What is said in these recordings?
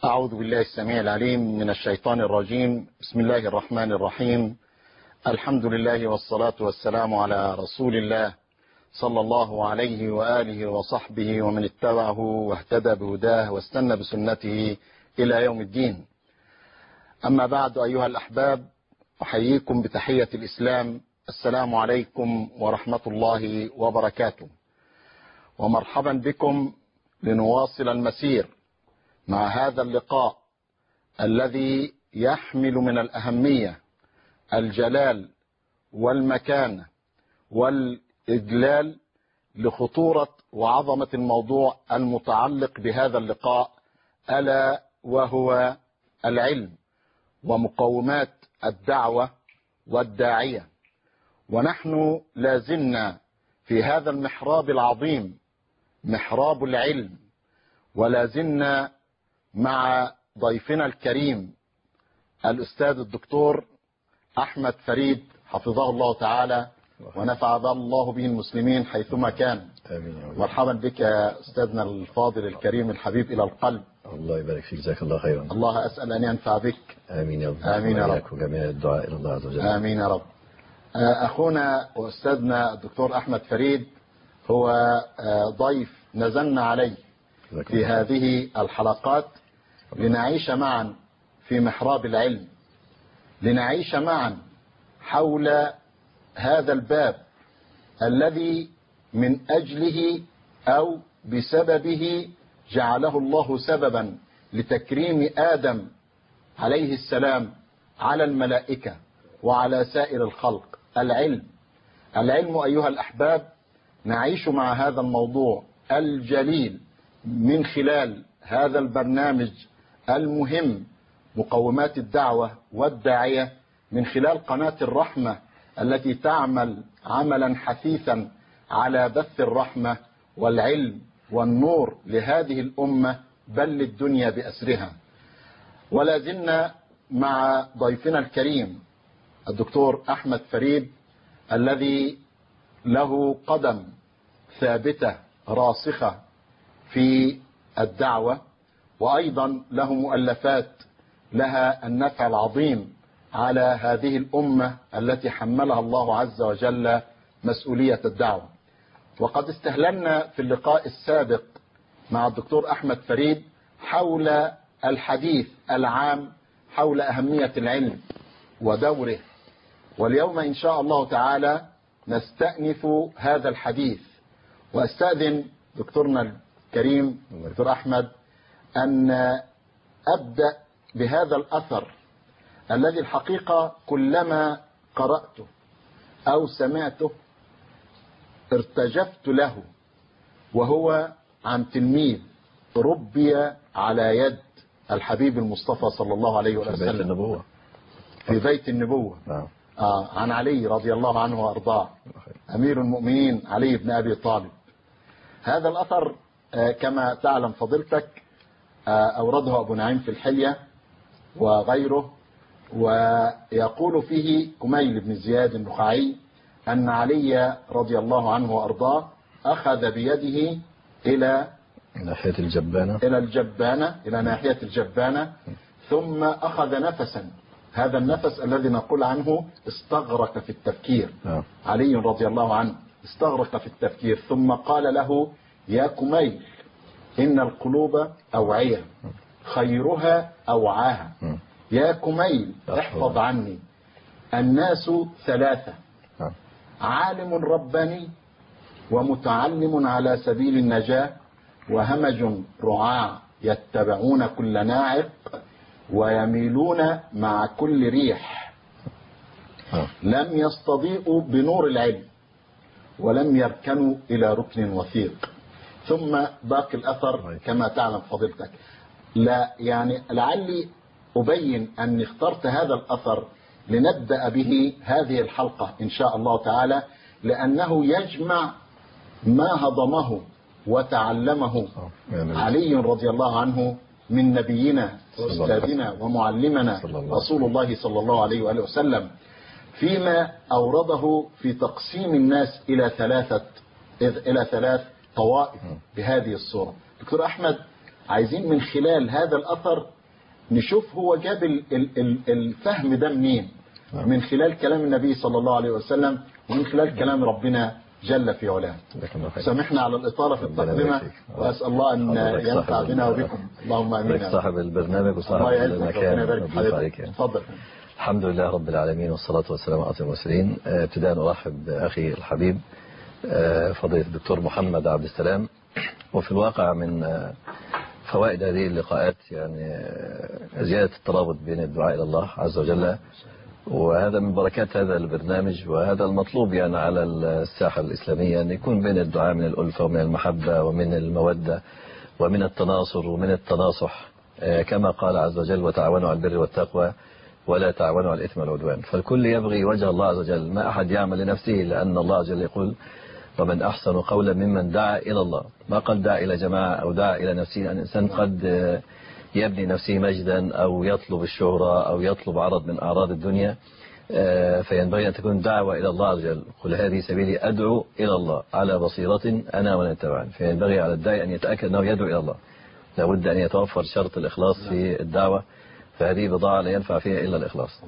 أعوذ بالله السميع العليم من الشيطان الرجيم. بسم الله الرحمن الرحيم. الحمد لله والصلاة والسلام على رسول الله صلى الله عليه وآله وصحبه ومن اتبعه واهتدى بهداه واستنى بسنته إلى يوم الدين. أما بعد، أيها الأحباب، أحييكم بتحية الإسلام. السلام عليكم ورحمة الله وبركاته، ومرحبا بكم لنواصل المسير مع هذا اللقاء الذي يحمل من الأهمية الجلال والمكانة والإجلال لخطورة وعظمة الموضوع المتعلق بهذا اللقاء، ألا وهو العلم ومقومات الدعوة والداعية. ونحن لازلنا في هذا المحراب العظيم، محراب العلم، ولازلنا مع ضيفنا الكريم الأستاذ الدكتور أحمد فريد حفظه الله تعالى ونفع الله به المسلمين حيثما كان. آمين. مرحبا بك يا أستاذنا الفاضل الكريم الحبيب إلى القلب. الله يبارك فيك، جزاك الله خيرا. الله أسأل أن ينفع بك. آمين يا رب. آمين يا رب. وجميع الدعاء إلى الله عز وجل. آمين يا رب. أخونا وأستاذنا الدكتور أحمد فريد هو ضيف نزلنا عليه في هذه الحلقات لنعيش معا في محراب العلم، لنعيش معا حول هذا الباب الذي من أجله أو بسببه جعله الله سببا لتكريم آدم عليه السلام على الملائكة وعلى سائر الخلق. العلم أيها الأحباب، نعيش مع هذا الموضوع الجليل من خلال هذا البرنامج المهم مقومات الدعوة والداعية، من خلال قناة الرحمة التي تعمل عملا حثيثا على بث الرحمة والعلم والنور لهذه الأمة بل للدنيا بأسرها. ولا زلنا مع ضيفنا الكريم الدكتور أحمد فريد الذي له قدم ثابتة راسخة في الدعوة، وأيضا له مؤلفات لها النفع العظيم على هذه الأمة التي حملها الله عز وجل مسؤولية الدعوة. وقد استهللنا في اللقاء السابق مع الدكتور أحمد فريد حول الحديث العام حول أهمية العلم ودوره، واليوم إن شاء الله تعالى نستأنف هذا الحديث. وأستأذن دكتورنا الكريم دكتور أحمد أن أبدأ بهذا الأثر الذي الحقيقة كلما قرأته أو سمعته ارتجفت له، وهو عن تلميذ ربي على يد الحبيب المصطفى صلى الله عليه وسلم في بيت النبوة. عن علي رضي الله عنه وأرضاه أمير المؤمنين علي بن أبي طالب. هذا الأثر كما تعلم فضيلتك أورده أبو نعيم في الحلية وغيره، ويقول فيه كميل بن زياد النخعي أن علي رضي الله عنه وأرضاه أخذ بيده إلى ناحية الجبانة، إلى ناحية الجبانة، ثم أخذ نفسا. هذا النفس الذي نقول عنه استغرق في التفكير. علي رضي الله عنه استغرق في التفكير، ثم قال له: يا كميل، إن القلوب أوعية خيرها أوعاها. يا كميل، احفظ عني. الناس ثلاثة: عالم رباني، ومتعلم على سبيل النجاة، وهمج رعاع يتبعون كل ناعق، ويميلون مع كل ريح. لم يستضيئوا بنور العلم، ولم يركنوا إلى ركن وثيق. ثم باقي الأثر كما تعلم فضيلتك. لا يعني لعلي أبين أني اخترت هذا الأثر لنبدأ به هذه الحلقة إن شاء الله تعالى، لأنه يجمع ما هضمه وتعلمه علي رضي الله عنه من نبينا وأستاذنا ومعلمنا رسول الله صلى الله عليه وآله وسلم، فيما أورده في تقسيم الناس إلى ثلاث طوائف بهذه الصورة. دكتور أحمد، عايزين من خلال هذا الأثر نشوف هو جاب الفهم ده منين، من خلال كلام النبي صلى الله عليه وسلم ومن خلال كلام ربنا جل في علاه. سامحنا على الإطالة في التقدمة، وأسأل الله أن ينفع بنا وبكم. اللهم آمين. صاحب البرنامج وصاحب المكان. تفضل. الحمد لله رب العالمين، والصلاة والسلام على المرسلين. ابتداء أرحب بأخي الحبيب فضيلة الدكتور محمد عبد السلام. وفي الواقع من فوائد هذه اللقاءات يعني زيادة الترابط بين الدعاء إلى الله عز وجل، وهذا من بركات هذا البرنامج، وهذا المطلوب يعني على الساحة الإسلامية، أن يكون بين الدعاء من الألفة ومن المحبة ومن المودة ومن التناصر ومن التناصح، كما قال عز وجل: وتعاونوا على البر والتقوى ولا تعاونوا على الإثم والعدوان. فالكل يبغي وجه الله عز وجل، ما أحد يعمل لنفسه، لأن الله عز وجل يقول: ومن أحسن قولا ممن دعا إلى الله. ما قال دعا إلى جماعة أو دعا إلى نفسه. الإنسان قد يبني نفسه مجدا أو يطلب الشهرة أو يطلب عرض من أعراض الدنيا، فينبغي أن تكون دعوة إلى الله عز وجل: قل هذه سبيلي أدعو إلى الله على بصيرة أنا ومن اتبعني. فينبغي على الداعي أن يتأكد أنه يدعو إلى الله، لابد أن يتوفر شرط الإخلاص في الدعوة، فهذه بضاعة لا ينفع فيها إلا الإخلاص.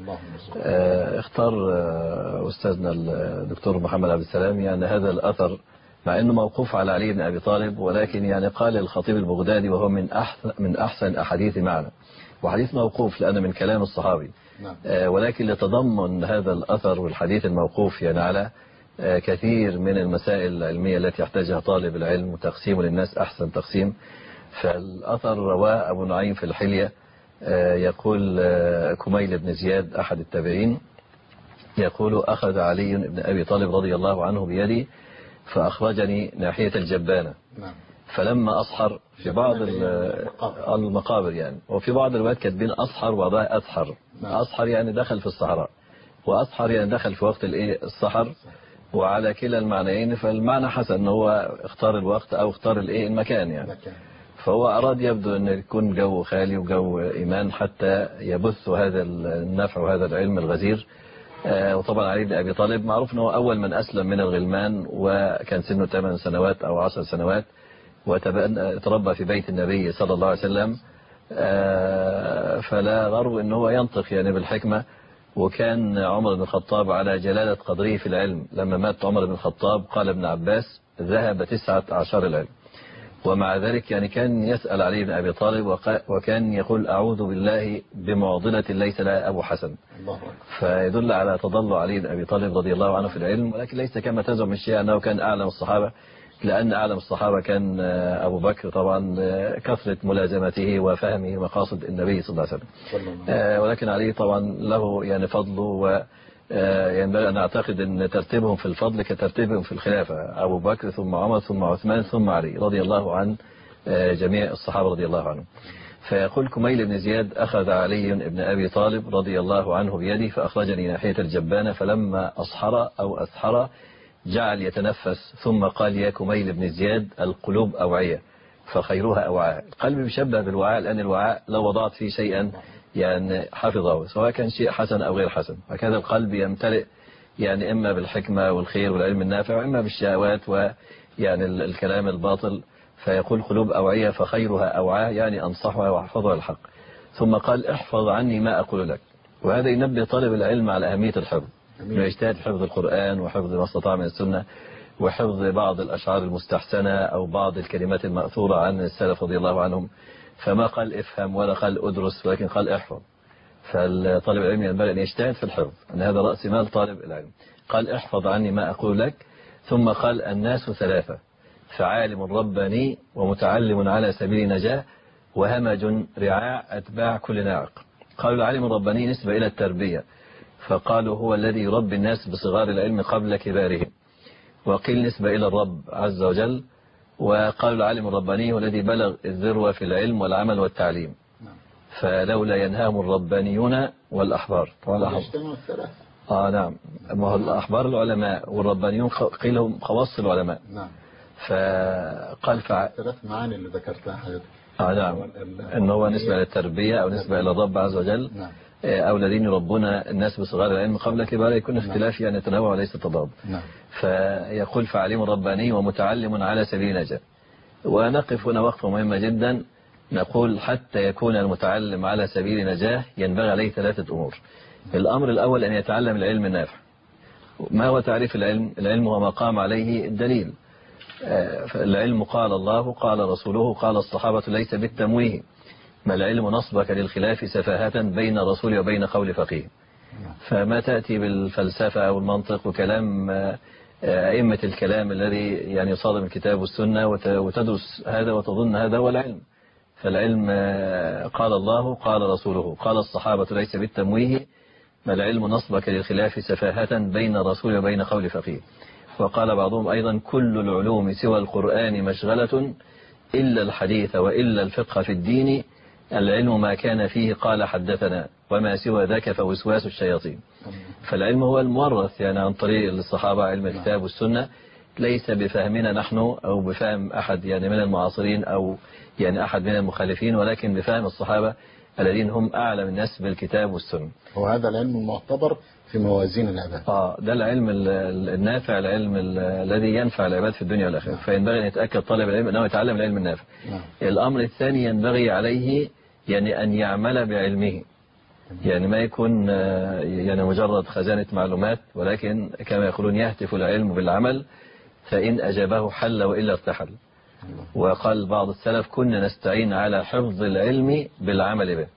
اختار أستاذنا الدكتور محمد عبد السلام يعني هذا الأثر، مع أنه موقوف على علي بن أبي طالب، ولكن يعني قال الخطيب البغدادي وهو من أحسن أحاديث معنى، وحديث موقوف لأنه من كلام الصحابي، ولكن لتضمن هذا الأثر والحديث الموقوف يعني على كثير من المسائل العلمية التي يحتاجها طالب العلم، وتقسيمه للناس أحسن تقسيم. فالأثر رواه أبو نعيم في الحلية، يقول كميل بن زياد أحد التابعين يقول: أخذ علي بن أبي طالب رضي الله عنه بيدي فأخرجني ناحية الجبانة، فلما أصحر في بعض المقابر يعني، وفي بعض الروايات كاتبين أصحر وبعضها أسحر. أصحر يعني دخل في الصحراء، وأسحر يعني دخل في وقت السحر، وعلى كلا المعنيين فالمعنى حسن أنه هو اختار الوقت أو اختار المكان يعني. فهو أراد يبدو أن يكون جو خالي وجو إيمان حتى يبث هذا النفع وهذا العلم الغزير. وطبعا علي بن أبي طالب معروف أنه أول من أسلم من الغلمان، وكان سنه 8 سنوات أو 10 سنوات، وتربى في بيت النبي صلى الله عليه وسلم، فلا غرو أنه هو ينطق يعني بالحكمة. وكان عمر بن الخطاب على جلالة قدره في العلم، لما مات عمر بن الخطاب قال ابن عباس: ذهب 19 العلم. ومع ذلك يعني كان يسأل علي بن أبي طالب، وكان يقول: أعوذ بالله بمعضلة ليس لها أبو حسن. فيدل على تضلع علي بن أبي طالب رضي الله عنه في العلم، ولكن ليس كما تزعم الشيعة أنه كان أعلم الصحابة، لأن أعلم الصحابة كان أبو بكر طبعا، كثرة ملازمته وفهمه مقاصد النبي صلى الله عليه وسلم. ولكن علي طبعا له يعني فضله، وينبغي أن أعتقد أن ترتيبهم في الفضل كترتيبهم في الخلافة: أبو بكر ثم عمر ثم عثمان ثم علي رضي الله عن جميع الصحابة رضي الله عنهم. فيقول كميل بن زياد: أخذ علي بن أبي طالب رضي الله عنه بيدي فأخرجني ناحية الجبانة، فلما أصحر أو أسحر جعل يتنفس، ثم قال: يا كميل بن زياد، القلوب أوعية فخيرها أوعاء. القلب يشبه بالوعاء، لأن الوعاء لو وضعت فيه شيئا يعني حفظه، سواء كان شيء حسن أو غير حسن. هكذا القلب يمتلئ يعني إما بالحكمة والخير والعلم النافع، وإما بالشهوات ويعني الكلام الباطل. فيقول: قلوب أوعية فخيرها أوعاء، يعني أنصحها وأحفظها الحق. ثم قال: احفظ عني ما أقول لك. وهذا ينبه طالب العلم على أهمية الحفظ، انه يجتهد حفظ القرآن وحفظ ما استطاع من السنة، وحفظ بعض الأشعار المستحسنة أو بعض الكلمات المأثورة عن السلف رضي الله عنهم. فما قال افهم ولا قال ادرس، ولكن قال احفظ. فالطالب العلم ينبغي أن يجتهد في الحفظ، أن هذا رأس مال طالب العلم. قال: احفظ عني ما أقول لك. ثم قال: الناس 3: فعالم رباني، ومتعلم على سبيل نجاة، وهمج رعاع أتباع كل ناعق. قالوا: العالم الرباني نسبة إلى التربية، فقالوا: هو الذي يربي الناس بصغار العلم قبل كبارهم. وقيل نسبة إلى الرب عز وجل. وقالوا: العالم الرباني هو الذي بلغ الذروة في العلم والعمل والتعليم، فلولا ينهاهم الربانيون والأحبار. نعم، ما هو الأحبار العلماء، والربانيون قيل هم خواص العلماء. فقال ثلاث معاني اللي ذكرتها حضرتك. نعم، أنه هو نسبة للتربية أو نسبة إلى الرب عز وجل، أو الذين يربون الناس بصغار العلم قبل كبار، يكون اختلاف يعني تنوع وليس تضاد. فيقول: فعليم رباني ومتعلم على سبيل نجاة. ونقف هنا وقفة مهمة جدا، نقول حتى يكون المتعلم على سبيل نجاة ينبغي عليه 3 أمور. الأمر الأول أن يتعلم العلم النافع. ما هو تعريف العلم؟ العلم هو ما قام عليه الدليل. العلم قال الله قال رسوله قال الصحابة ليس بالتمويه، ما العلم نصبك للخلاف سفاهة بين الرسول وبين قول فقيه. فما تأتي بالفلسفة أو المنطق وكلام أئمة الكلام الذي يعني يصادم الكتاب والسنة وتدرس هذا وتظن هذا هو العلم. فالعلم قال الله قال رسوله قال الصحابة ليس بالتمويه، ما العلم نصبك للخلاف سفاهة بين الرسول وبين قول فقيه. وقال بعضهم أيضا كل العلوم سوى القرآن مشغلة إلا الحديث وإلا الفقه في الدين، العلم ما كان فيه قال حدثنا وما سوى ذاك فوسواس الشياطين. فالعلم هو المورث يعني عن طريق الصحابة، علم الكتاب والسنة، ليس بفهمنا نحن أو بفهم أحد يعني من المعاصرين أو يعني أحد من المخالفين، ولكن بفهم الصحابة الذين هم أعلم الناس بالكتاب والسنة. وهذا العلم المعتبر في موازين العباد. ده العلم النافع، العلم الذي ينفع العباد في الدنيا والآخرة. فينبغي أن يتأكد طالب العلم أنه يتعلم العلم النافع. الأمر الثاني ينبغي عليه يعني أن يعمل بعلمه، يعني ما يكون يعني مجرد خزانة معلومات، ولكن كما يقولون يهتف العلم بالعمل، فإن أجابه حل وإلا ارتحل. وقال بعض السلف كنا نستعين على حفظ العلم بالعمل به،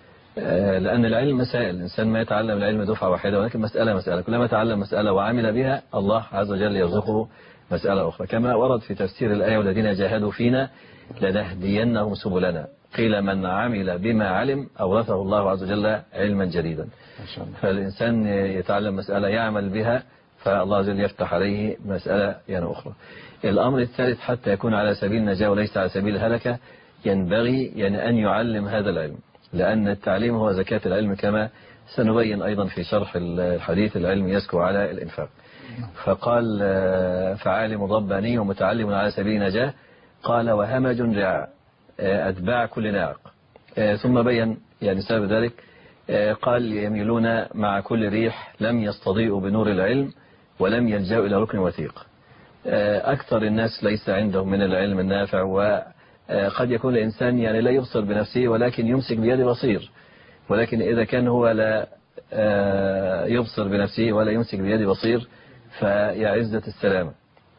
لأن العلم مسائل، الإنسان ما يتعلم العلم دفعة واحدة، ولكن مسألة كلما تعلم مسألة وعمل بها الله عز وجل يرزقه مسألة أخرى. كما ورد في تفسير الآية والذين جاهدوا فينا لنهدينهم سبلنا، قيل من عمل بما علم أورثه الله عز وجل علما جديدا. فالإنسان يتعلم مسألة يعمل بها، فالله عز وجل يفتح عليه مسألة يعني أخرى. الأمر الثالث حتى يكون على سبيل النجاة وليس على سبيل الهلكة، ينبغي يعني أن يعلم هذا العلم، لأن التعليم هو زكاة العلم، كما سنبين أيضا في شرح الحديث العلم يزكو على الإنفاق. فقال فعالم رباني ومتعلم على سبيل نجاة، قال وهمج رعاء أتباع كل ناعق. ثم بين يعني سبب ذلك، قال يميلون مع كل ريح لم يستضيئوا بنور العلم ولم يلجأوا إلى ركن وثيق. أكثر الناس ليس عندهم من العلم النافع، وقد يكون الإنسان يعني لا يبصر بنفسه ولكن يمسك بيد بصير، ولكن إذا كان هو لا يبصر بنفسه ولا يمسك بيد بصير فيا عزة السلامة.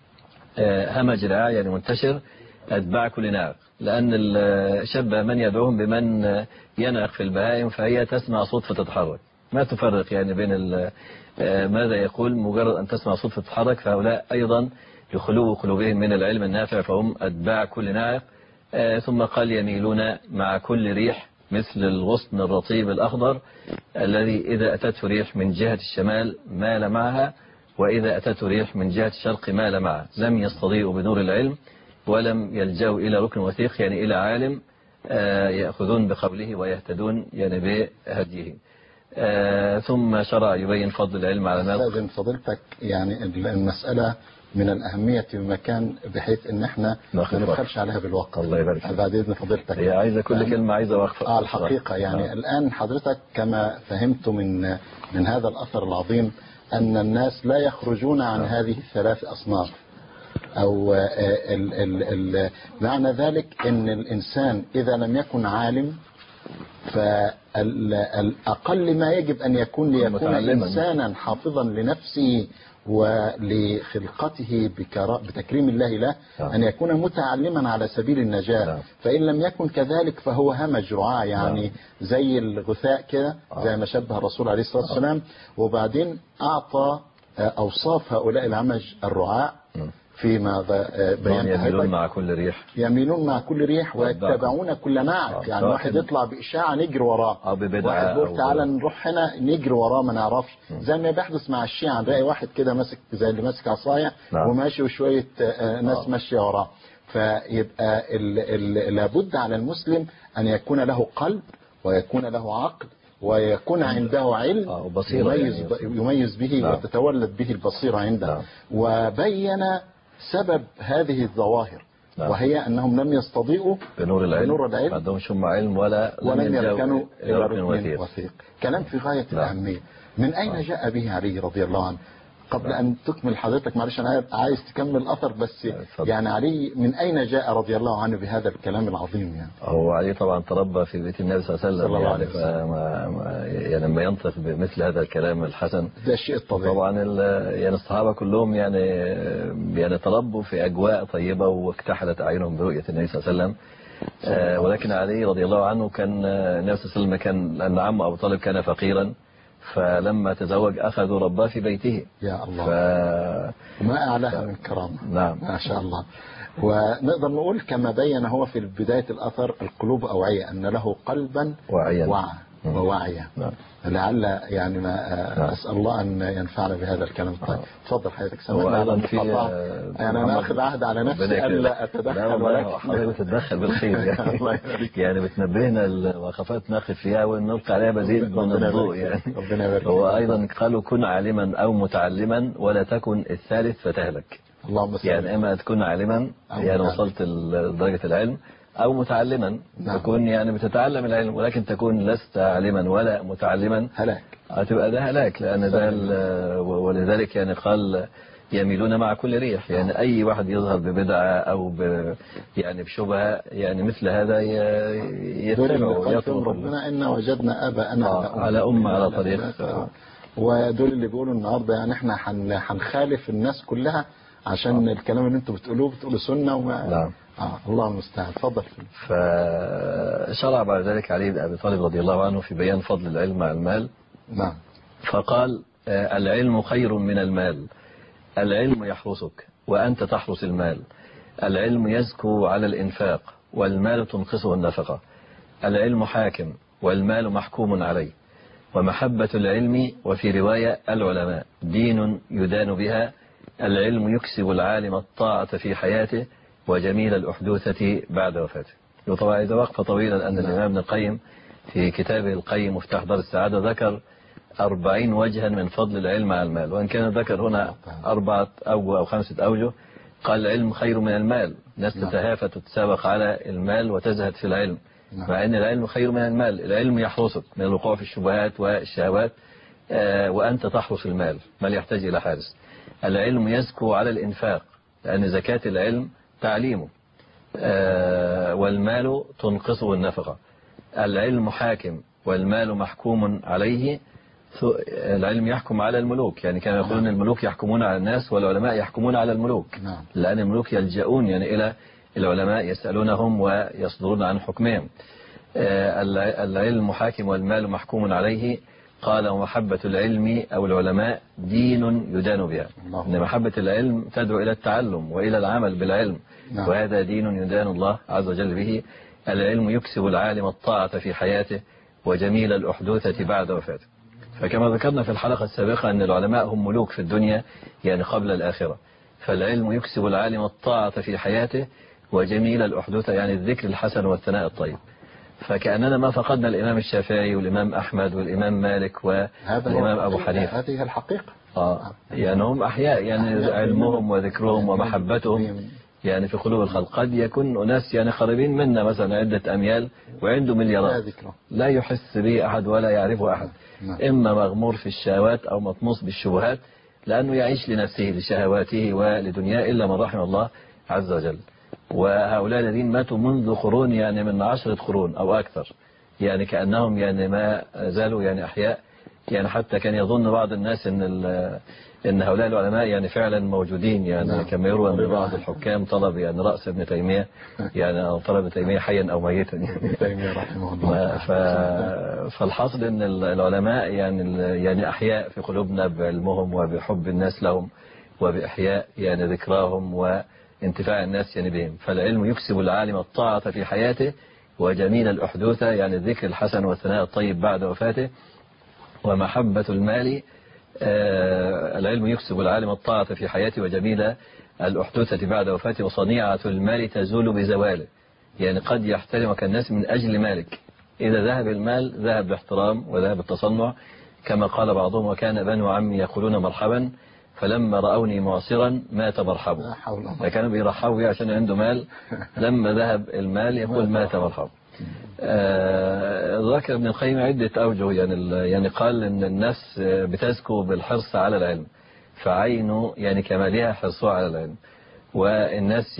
همج رعاء يعني منتشر، أتباع كل ناعق، لأن شبه من يدعوهم بمن ينعق في البهائم، فهي تسمع صوت فتتحرك، ما تفرق يعني بين ماذا يقول، مجرد أن تسمع صوت فتتحرك. فهؤلاء أيضا لخلو قلوبهم من العلم النافع فهم أتباع كل ناعق. ثم قال يميلون مع كل ريح مثل الغصن الرطيب الأخضر الذي إذا أتته ريح من جهة الشمال مال معها، وإذا أتته ريح من جهة الشرق مال معها، لم يستضيئوا بنور العلم ولم يلجأوا إلى ركن وثيق، يعني إلى عالم يأخذون بقوله ويهتدون يعني بهديه. ثم شرع يبين فضل العلم على الناس. أستاذن فضيلتك يعني المسألة من الأهمية بمكان بحيث إن احنا ما نبخلش عليها بالوقت. الله يبارك فيك. بعد إذن فضيلتك. هي عايزة كل كلمة عايزة وقفة. الحقيقة يعني الآن حضرتك كما فهمت من هذا الأثر العظيم أن الناس لا يخرجون عن هذه الثلاث أصناف، أو معنى ذلك أن الإنسان إذا لم يكن عالم فالأقل ما يجب أن يكون ليكون إنسانا حافظا لنفسه ولخلقته بتكريم الله له، أن يكون متعلما على سبيل النجاة. فإن لم يكن كذلك فهو همج رعاء، يعني زي الغثاء كده، زي ما شبه الرسول عليه الصلاة والسلام. وبعدين أعطى أوصاف هؤلاء الهمج الرعاء فيما بيان يميلون مع كل ريح، يميلون مع كل ريح ويتبعون كل ناعق. يعني واحد يطلع بإشاعة نجري وراه، واحد يقول تعالى نروح هنا نجري وراه ما نعرفش، زي ما بيحدث مع الشيعة، نلاقي واحد كده ماسك زي اللي ماسك عصاية وماشي وشوية ناس ماشية وراه. فيبقى لابد على المسلم أن يكون له قلب ويكون له عقل ويكون عنده علم يميز به وتتولد به البصيرة عنده. وبين سبب هذه الظواهر وهي أنهم لم يستضيئوا بنور العلم، ما عندهمش هم علم ولم يركنوا إلى ركن وثيق. كلام في غاية الأهمية. من أين جاء به علي رضي الله عنه؟ قبل أن تكمل حضرتك معلش أنا عايز تكمل الأثر بس يعني علي من أين جاء رضي الله عنه بهذا الكلام العظيم يعني؟ هو علي طبعا تربى في بيت النبي صلى الله عليه وسلم يعني لما ينطق بمثل هذا الكلام الحسن ده الشيء الطبيعي. طبعا يعني الصحابة كلهم يعني تربوا في أجواء طيبة واكتحلت أعينهم برؤية النبي صلى الله عليه وسلم. ولكن علي رضي الله عنه كان النبي صلى الله عليه وسلم كان لأن عمه أبو طالب كان فقيرا، فلما تزوج أخذوا رباه في بيته. يا الله ما أعلاها من كرامة. نعم ما شاء الله. ونقدر نقول كما بين هو في بداية الأثر القلوب أوعية أن له قلبا ووعيا. نعم. لعل يعني ما أسأل الله أن ينفعنا بهذا الكلام. طيب تفضل حضرتك. سمعنا على المقاطعة يعني أنا أخذ عهد على نفسي ألا أتدخل ولكن حضرتك تتدخل بالخير يعني بتنبهنا الوقفات ناخذ فيها ونلقي عليها مزيد من الضوء يعني. ربنا يبارك. هو أيضا قالوا كن عالما أو متعلما ولا تكن الثالث فتهلك. اللهم صل. يعني إما تكون عالما يعني وصلت لدرجة العلم أو متعلما. نعم. تكون يعني بتتعلم العلم ولكن تكون لست عالما ولا متعلما هلاك. هتبقى ده هلاك لأن ده ولذلك يعني قال يميلون مع كل ريح. يعني أي واحد يظهر ببدعة أو يعني بشبهة يعني مثل هذا يتبعه ويطلب ربنا إن وجدنا آباءنا على على طريق. ودول اللي بيقولوا النهارده يعني احنا هنخالف الناس كلها عشان الكلام اللي انتوا بتقولوه سنة وما. نعم. الله المستعان. اتفضل. فشرع بعد ذلك علي بن أبي طالب رضي الله عنه في بيان فضل العلم مع المال. نعم. فقال العلم خير من المال، العلم يحرسك وأنت تحرس المال، العلم يزكو على الإنفاق والمال تنقصه النفقة، العلم حاكم والمال محكوم عليه، ومحبة العلم وفي رواية العلماء دين يدان بها، العلم يكسب العالم الطاعة في حياته وجميل الأحدوثة بعد وفاته. وطبعا إذا وقفة طويلة لأن الإمام ابن القيم في كتابه القيم مفتاح دار السعادة ذكر 40 وجها من فضل العلم على المال، وإن كان ذكر هنا 4 أوجه أو 5 أوجه. قال العلم خير من المال، ناس تتهافت وتتسابق على المال وتزهد في العلم، مع أن العلم خير من المال. العلم يحرسك من الوقوع في الشبهات والشهوات وأنت تحرس المال، مال يحتاج إلى حارس. العلم يزكو على الإنفاق لأن زكاة العلم تعليمه، والمال تنقصه النفقة. العلم حاكم والمال محكوم عليه، العلم يحكم على الملوك، يعني كانوا يقولون الملوك يحكمون على الناس والعلماء يحكمون على الملوك. لأن الملوك يلجؤون يعني إلى العلماء يسألونهم ويصدرون عن حكمهم. العلم حاكم والمال محكوم عليه. قال ومحبة العلم أو العلماء دين يدان بها، إن محبة العلم تدعو إلى التعلم وإلى العمل بالعلم، وهذا دين يدان الله عز وجل به. العلم يكسب العالم الطاعة في حياته وجميل الأحدوثة بعد وفاته. فكما ذكرنا في الحلقة السابقة أن العلماء هم ملوك في الدنيا يعني قبل الآخرة، فالعلم يكسب العالم الطاعة في حياته وجميل الأحدوثة يعني الذكر الحسن والثناء الطيب. فكأننا ما فقدنا الإمام الشافعي والإمام أحمد والإمام مالك والإمام أبو حنيفة. هذه الحقيقة. يعني هم أحياء يعني علمهم وذكرهم ومحبتهم يعني في قلوب الخلق. قد يكون أناس يعني قريبين منا مثلا عدة أميال وعنده مليارات لا يحس به أحد ولا يعرفه أحد، إما مغمور في الشهوات أو مطموس بالشبهات لأنه يعيش لنفسه لشهواته ولدنياه إلا من رحم الله عز وجل. وهؤلاء الذين ماتوا منذ قرون يعني من 10 قرون أو أكثر، يعني كأنهم يعني ما زالوا يعني أحياء. يعني حتى كان يظن بعض الناس إن هؤلاء العلماء يعني فعلا موجودين، يعني كما يروى أن بعض الحكام طلب يعني رأس ابن تيمية، يعني طلب ابن تيمية حيا أو ميتا ابن تيمية رحمه الله. فالحاصل أن العلماء يعني أحياء في قلوبنا بعلمهم وبحب الناس لهم وبإحياء يعني ذكراهم وانتفاع الناس يعني بهم. فالعلم يكسب العالم الطاعة في حياته وجميل الأحدوثة يعني الذكر الحسن والثناء الطيب بعد وفاته. ومحبة المال، العلم يكسب العالم الطاعة في حياته وجميل الأحدوثة بعد وفاته. وصنيعة المال تزول بزواله، يعني قد يحترمك الناس من أجل مالك، إذا ذهب المال ذهب باحترام وذهب التصنع، كما قال بعضهم وكان بنو عمي يقولون مرحبا فلما رأوني معصرا مات مرحبا. فكانوا بيرحبوا بيه عشان عنده مال، لما ذهب المال يقول مات مرحبا. ذكر ابن القيم عدة أوجه، يعني قال إن الناس بتزكو بالحرص على العلم، فعين يعني كمالها حرصها على العلم، والناس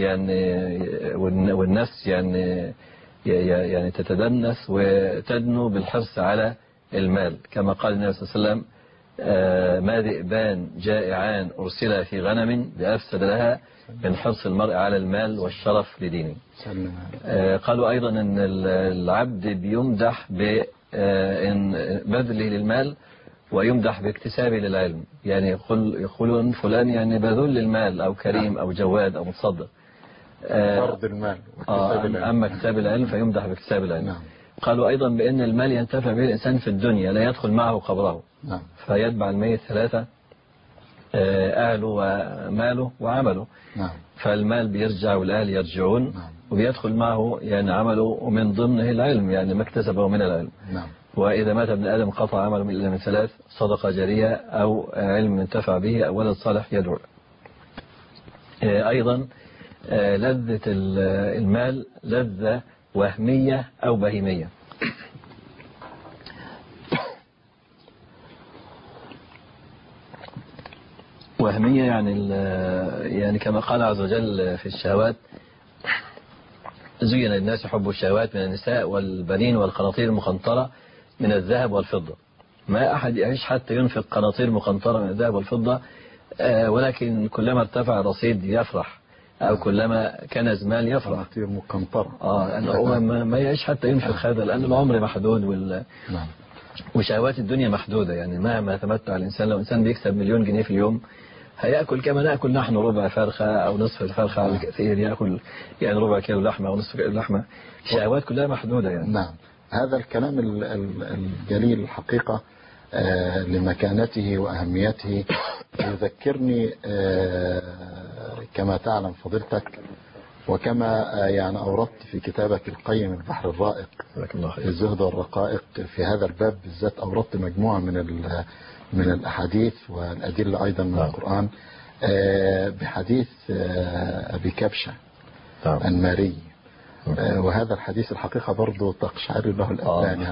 يعني تتدنس وتدنو بالحرص على المال، كما قال النبي صلى الله عليه وسلم ما ذئبان جائعان أرسلا في غنم بأفسد لها من حرص المرء على المال والشرف لدينه. قالوا أيضا أن العبد بيمدح ببذله للمال ويمدح باكتسابه للعلم، يعني يقولون فلان يعني بذل للمال أو كريم أو جواد أو متصدق. فرض المال واكتساب العلم. أما اكتساب العلم فيمدح باكتساب العلم. نعم. قالوا أيضا بأن المال ينتفع به الإنسان في الدنيا لا يدخل معه قبره. نعم. فيتبع الميت ثلاثة: أهله وماله وعمله. نعم. فالمال بيرجع والأهل يرجعون. نعم. وبيدخل معه يعني عمله، ومن ضمنه العلم يعني ما اكتسبه من العلم. نعم. وإذا مات ابن آدم قطع عمله إلا من ثلاث: صدقة جارية أو علم انتفع به أو ولد صالح يدعو. أيضا لذة المال لذة وهمية أو بهيمية. وهمية يعني كما قال عز وجل في الشهوات: زين للناس حب الشهوات من النساء والبنين والقناطير المقنطرة من الذهب والفضة. ما أحد يعيش حتى ينفق قناطير مقنطرة من الذهب والفضة، ولكن كلما ارتفع الرصيد يفرح، أو كلما كنز مال يفرح. قناطير مقنطرة. أنه ما يعيش حتى ينفق هذا، لأن العمر محدود نعم. وشهوات الدنيا محدودة. يعني مهما تمتع الإنسان، لو إنسان بيكسب 1,000,000 جنيه في اليوم هيأكل كما نأكل نحن ربع فرخة أو نصف الفرخة على الكثير، يأكل يعني ربع كيلو لحمة أو نصف كيلو لحمة. الشهوات كلها محدودة يعني. نعم. هذا الكلام الجليل الحقيقة لمكانته وأهميته يذكرني كما تعلم فضيلتك، وكما يعني أوردت في كتابك القيم البحر الرائق في الزهد والرقائق، في هذا الباب بالذات أوردت مجموعة من الأحاديث والأدلة أيضا من القرآن، بحديث أبي كبشة النماري. وهذا الحديث الحقيقة برضو تقشعر له الأبدان،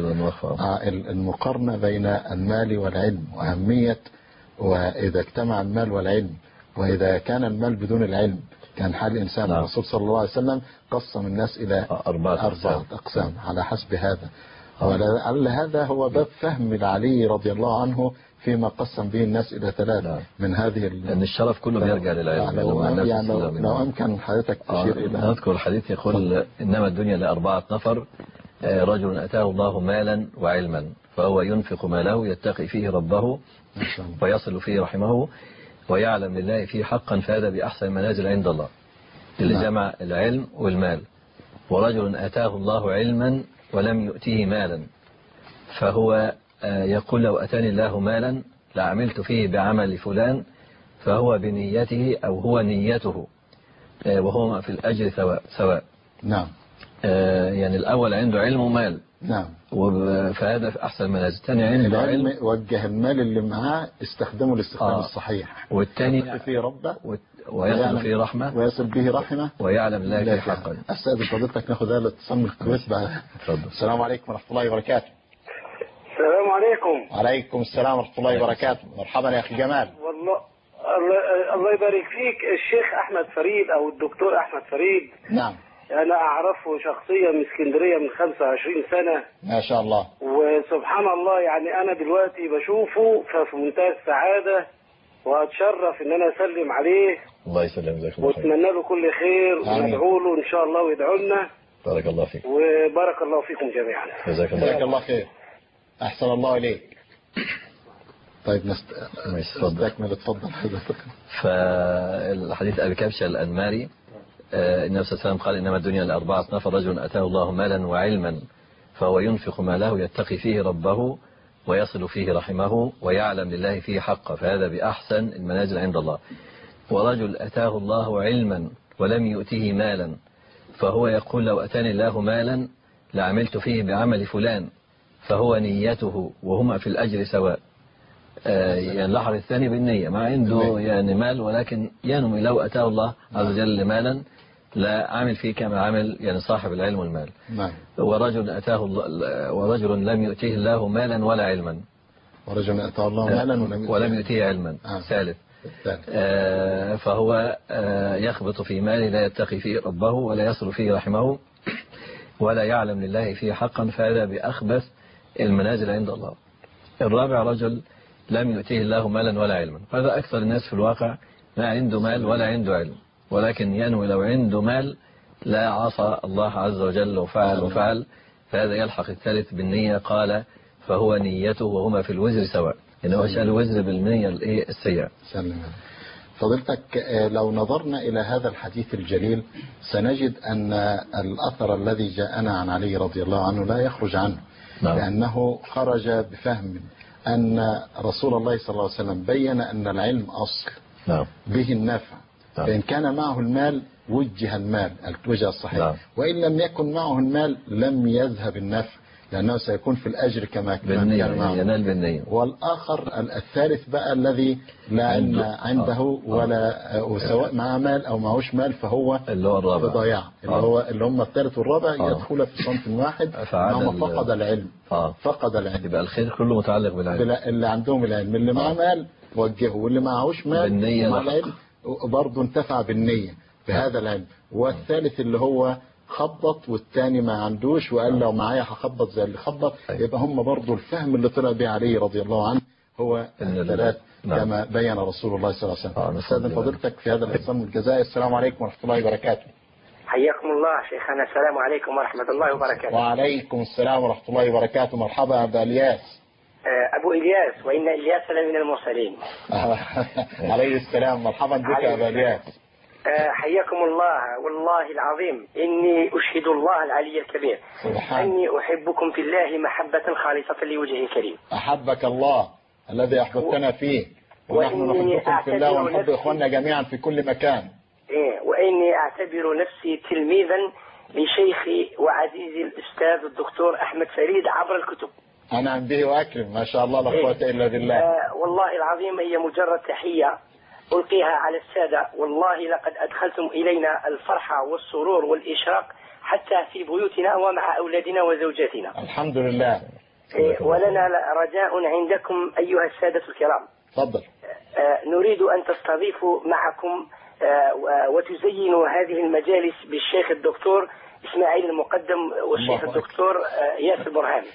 المقارنة بين المال والعلم وأهمية، وإذا اجتمع المال والعلم، وإذا كان المال بدون العلم كان حال الإنسان. الرسول صلى الله عليه وسلم قسم الناس إلى 4 أقسام على حسب هذا، ولعل هذا هو باب فهم علي رضي الله عنه فيما قسم به الناس إلى 3 من هذه لأن الشرف كله بيرجع للعلم. لو أمكن حضرتك تشير إلى نذكر الحديث يقول: إنما الدنيا ل4 نفر: رجل أتاه الله مالا وعلما فهو ينفق ماله يتقي فيه ربه ويصل فيه رحمه ويعلم لله فيه حقا فهذا بأحسن المنازل عند الله، اللي جمع العلم والمال. ورجل أتاه الله علما ولم يؤتيه مالا فهو يقول: لو أتاني الله مالا لعملت فيه بعمل فلان فهو بنيته أو هو نيته وهو في الأجر سواء. نعم. يعني الأول عنده علم ومال. نعم. فهذا في أحسن المنازل. الثاني عنده علم، وجه المال اللي معاه استخدمه الاستخدام الصحيح. والثاني فيه ربه ويصل فيه رحمة ويصل به رحمة ويعلم الله فيه حقا. أستاذ فضيلتك ناخذ هذا الاتصال من الكويت بعد. السلام عليكم ورحمة الله وبركاته. السلام عليكم. وعليكم السلام ورحمة الله وبركاته. مرحبا يا أخي جمال. والله الله يبارك فيك. الشيخ أحمد فريد أو الدكتور أحمد فريد. نعم. أنا أعرفه شخصيا من اسكندرية من 25 سنة. ما شاء الله. وسبحان الله يعني أنا دلوقتي بشوفه ففي منتهى السعادة، وأتشرف إن أنا أسلم عليه. الله يسلمك وأتمنى له كل خير وندعو له إن شاء الله ويدعو لنا. بارك الله فيك. وبارك الله فيكم جميعا. جزاك الله خير. أحسن الله إليك. طيب نستكمل. اتفضل حضرتك. فالحديث أبي كبشة النماري النبي صلى الله عليه وسلم قال: إنما الدنيا ل4 نفر: رجل أتاه الله مالا وعلما فهو ينفق ماله يتقي فيه ربه ويصل فيه رحمه ويعلم لله فيه حقا فهذا بأحسن المنازل عند الله. ورجل أتاه الله علما ولم يؤته مالا فهو يقول: لو أتاني الله مالا لعملت فيه بعمل فلان فهو نيته وهما في الأجر سواء. يعني لاحظ الثاني بالنية، ما عنده يعني مال ولكن ينوي لو أتاه الله عز وجل مالا لا عامل فيه كما عمل يعني صاحب العلم والمال. نعم. ورجل لم يؤتيه الله مالا ولا علما ورجل أتاه الله مالا ولم يؤتيه علما. ثالث. فهو يخبط في ماله لا يتقي فيه ربه ولا يصل فيه رحمه ولا يعلم لله فيه حقا، فهذا بأخبث المنازل عند الله. الرابع رجل لم يؤتيه الله مالا ولا علما، هذا أكثر الناس في الواقع ما عنده مال ولا عنده علم، ولكن ينوي لو عنده مال لا عصى الله عز وجل وفعل، فهذا يلحق الثالث بالنية. قال فهو نيته وهما في الوزر سواء، إنه شال الوزر بالنية السيئة. فضلتك لو نظرنا إلى هذا الحديث الجليل سنجد أن الأثر الذي جاءنا عن علي رضي الله عنه لا يخرج عنه، لأنه خرج بفهم أن رسول الله صلى الله عليه وسلم بين أن العلم أصل به النفع، فإن كان معه المال وجه المال الوجه الصحيح، وإن لم يكن معه المال لم يذهب النفع، لأنه سيكون في الأجر كما كان معه. ينال بالنية. والآخر الثالث بقى الذي لا علم عنده ولا وسواء معه مال أو معهوش مال فهو اللي هو الرابع في ضياع، اللي هم الثالث والرابع يدخل في صنف واحد، هم فقد العلم. فقد العلم. يبقى الخير كله متعلق بالعلم. اللي عندهم العلم، اللي معه مال وجهه، واللي معهوش مال ومع العلم برضه انتفع بالنية بهذا العلم. والثالث اللي هو خبط والثاني ما عندوش وقال لو معايا هخبط زي اللي خبط، يبقى هم برضه الفهم اللي طلع به علي رضي الله عنه هو الثلاث كما بين رسول الله صلى الله عليه وسلم. استاذن فضيلتك في هذا الاتصال من الجزائر. السلام عليكم ورحمه الله وبركاته. حياكم الله شيخنا. السلام عليكم ورحمه الله وبركاته. وعليكم السلام ورحمه الله وبركاته. مرحبا ابو الياس. ابو الياس، وان الياس لمن المرسلين. عليه السلام. مرحبا بك يا ابو الياس. حياكم الله. والله العظيم إني أشهد الله العلي الكبير أني أحبكم في الله محبة خالصة لوجهه الكريم. أحبك الله الذي أحببتنا فيه، ونحن نحبكم في الله ونحب إخواننا جميعا في كل مكان. وإني أعتبر نفسي تلميذا لشيخي وعزيزي الأستاذ الدكتور أحمد فريد عبر الكتب. أنا به وأكرم، ما شاء الله لا قوة إلا بالله. والله العظيم هي مجرد تحية ألقيها على السادة. والله لقد أدخلتم إلينا الفرحة والسرور والإشراق حتى في بيوتنا ومع أولادنا وزوجاتنا. الحمد لله. ولنا رجاء عندكم أيها السادة الكرام. تفضل. نريد أن تستضيفوا معكم وتزينوا هذه المجالس بالشيخ الدكتور إسماعيل المقدم والشيخ الدكتور ياسر برهامي.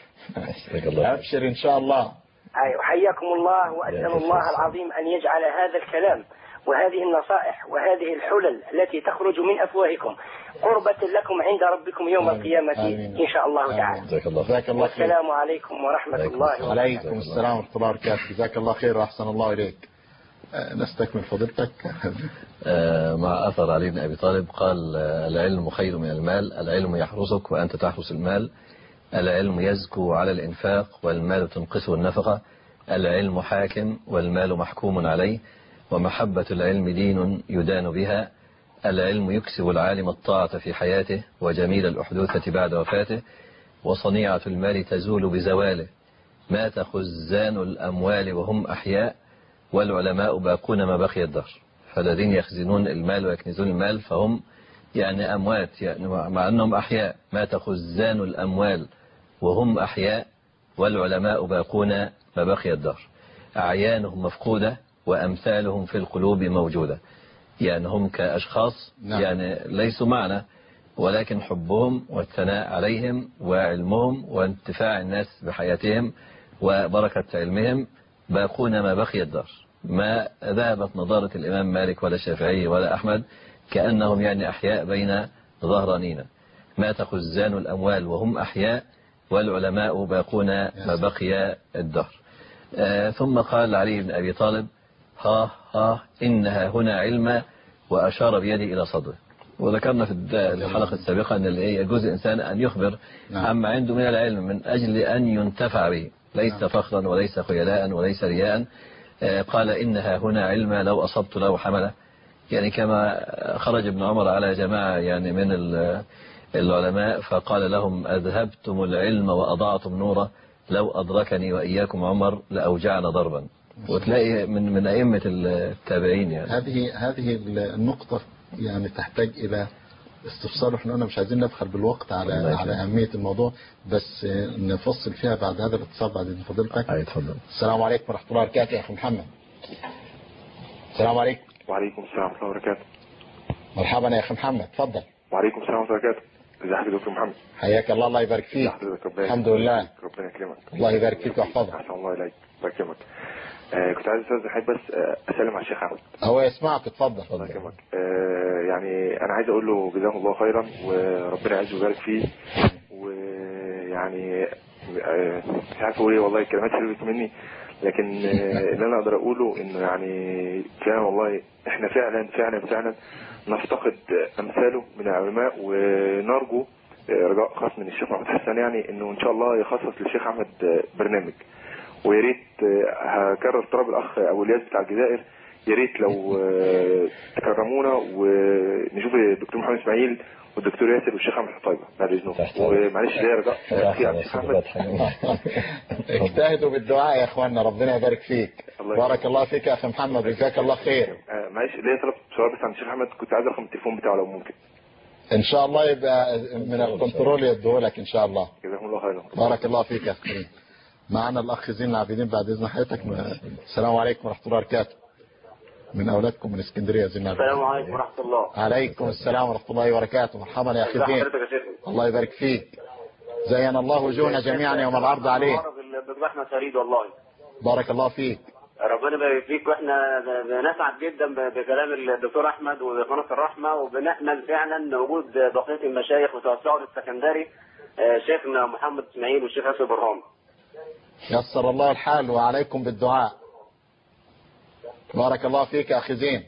أبشر إن شاء الله. حياكم الله. وأسأل الله العظيم أن يجعل هذا الكلام وهذه النصائح وهذه الحلل التي تخرج من أفواهكم قربة لكم عند ربكم يوم القيامة إن شاء الله تعالى. جزاك الله خير. والسلام عليكم ورحمة الله وبركاته. وعليكم السلام ورحمة الله وبركاته. جزاك الله خير وأحسن الله إليك. نستكمل فضيلتك. مع أثر علي بن أبي طالب قال العلم خير من المال، العلم يحرسك وأنت تحرس المال، العلم يزكو على الإنفاق والمال تنقصه النفقة، العلم حاكم والمال محكوم عليه، ومحبة العلم دين يدان بها، العلم يكسب العالم الطاعة في حياته وجميل الأحدوثة بعد وفاته، وصنيعة المال تزول بزواله، مات خزان الأموال وهم أحياء والعلماء باقون ما بقي الدهر. فالذين يخزنون المال ويكنزون المال فهم يعني أموات، يعني مع أنهم أحياء. مات خزان الأموال وهم أحياء والعلماء باقون ما بقي الدهر. أعيانهم مفقودة وأمثالهم في القلوب موجودة، يعني هم كأشخاص يعني ليسوا معنا، ولكن حبهم والثناء عليهم وعلمهم وانتفاع الناس بحياتهم وبركة علمهم باقون ما بقي الدهر. ما ذهبت نضارة الإمام مالك ولا الشافعي ولا أحمد، كأنهم يعني أحياء بين ظهرانينا. مات خزان الأموال وهم أحياء والعلماء باقون ما بقي الدهر. ثم قال علي بن أبي طالب ها إنها هنا علما، وأشار بيده إلى صدره. وذكرنا في الحلقة السابقة أن يجوز الإنسان أن يخبر عما عنده من العلم من أجل أن ينتفع به، ليس فخرا وليس خيلاء وليس رياء. قال إنها هنا علما لو أصبت له حمله، يعني كما خرج ابن عمر على جماعة يعني من العلماء فقال لهم أذهبتم العلم وأضعتم نوره، لو أدركني وإياكم عمر لأوجعنا ضربا. وتلاقي من أئمة التابعين يعني. هذه النقطة يعني تحتاج إلى استفسار. احنا قلنا مش عايزين ندخل بالوقت على أهمية الموضوع، بس نفصل فيها بعد هذا الاتصال بعد إذن فضيلتك. اتفضل. السلام عليكم ورحمة الله وبركاته يا أخي محمد. السلام عليكم. وعليكم السلام ورحمة الله وبركاته. مرحبا يا أخي محمد، تفضل. وعليكم السلام ورحمة الله وبركاته. ازي حضرتك يا دكتور محمد؟ حياك الله، الله يبارك فيك. الحمد لله. ربنا يكرمك. الله يبارك فيك ويحفظك. أحسن الله إليك، الله يكرمك. كنت عايز استاذ حضرتك بس اسلم على الشيخ احمد. هو يسمعك، اتفضل. الله يكرمك. يعني انا عايز اقول له جزاه الله خيرا وربنا يعزه ويبارك فيه، ويعني مش عارف اقول ايه والله، الكلمات هربت مني، لكن اللي انا اقدر اقوله انه يعني فعلا والله احنا فعلا نفتقد امثاله من العلماء، ونرجو رجاء خاص من الشيخ محمد حسان يعني انه ان شاء الله يخصص للشيخ احمد برنامج. ويا ريت هكرر طلب الاخ ابو الياس بتاع الجزائر، يا ريت لو تكرمونا ونشوف الدكتور محمد اسماعيل والدكتور ياسر والشيخ احمد طيبه بعد اذنكم. ومعلش ليا رجاء الشيخ احمد، اجتهدوا بالدعاء يا اخواننا، ربنا يبارك فيك. بارك الله فيك يا اخي محمد، جزاك الله خير. معلش ليا طلب سؤال بس عن الشيخ احمد، كنت عايز رقم التليفون بتاعه لو ممكن. ان شاء الله يبقى من الكنترول يديهولك ان شاء الله. جزاكم الله خيرا. بارك الله فيك يا اخي. معنا الاخ زين العابدين بعد اذن حضرتك. السلام عليكم ورحمه الله وبركاته. من اولادكم من اسكندريه زين العابدين. السلام عليكم ورحمه الله. عليكم السلام ورحمه الله وبركاته. مرحبا يا اخي زين. الله يبارك فيك. زين الله وجوهنا جميعا يوم العرض عليه. الدكتور احمد فريد والله. بارك الله فيك. ربنا يبارك فيك، واحنا بنسعد جدا بكلام الدكتور احمد وقناه الرحمه، وبنأمل فعلا وجود بقيه المشايخ وتوسعوا للسكندري شيخنا محمد اسماعيل والشيخ ياسر برهام. يسر الله الحال وعليكم بالدعاء. بارك الله فيك يا اخي زين.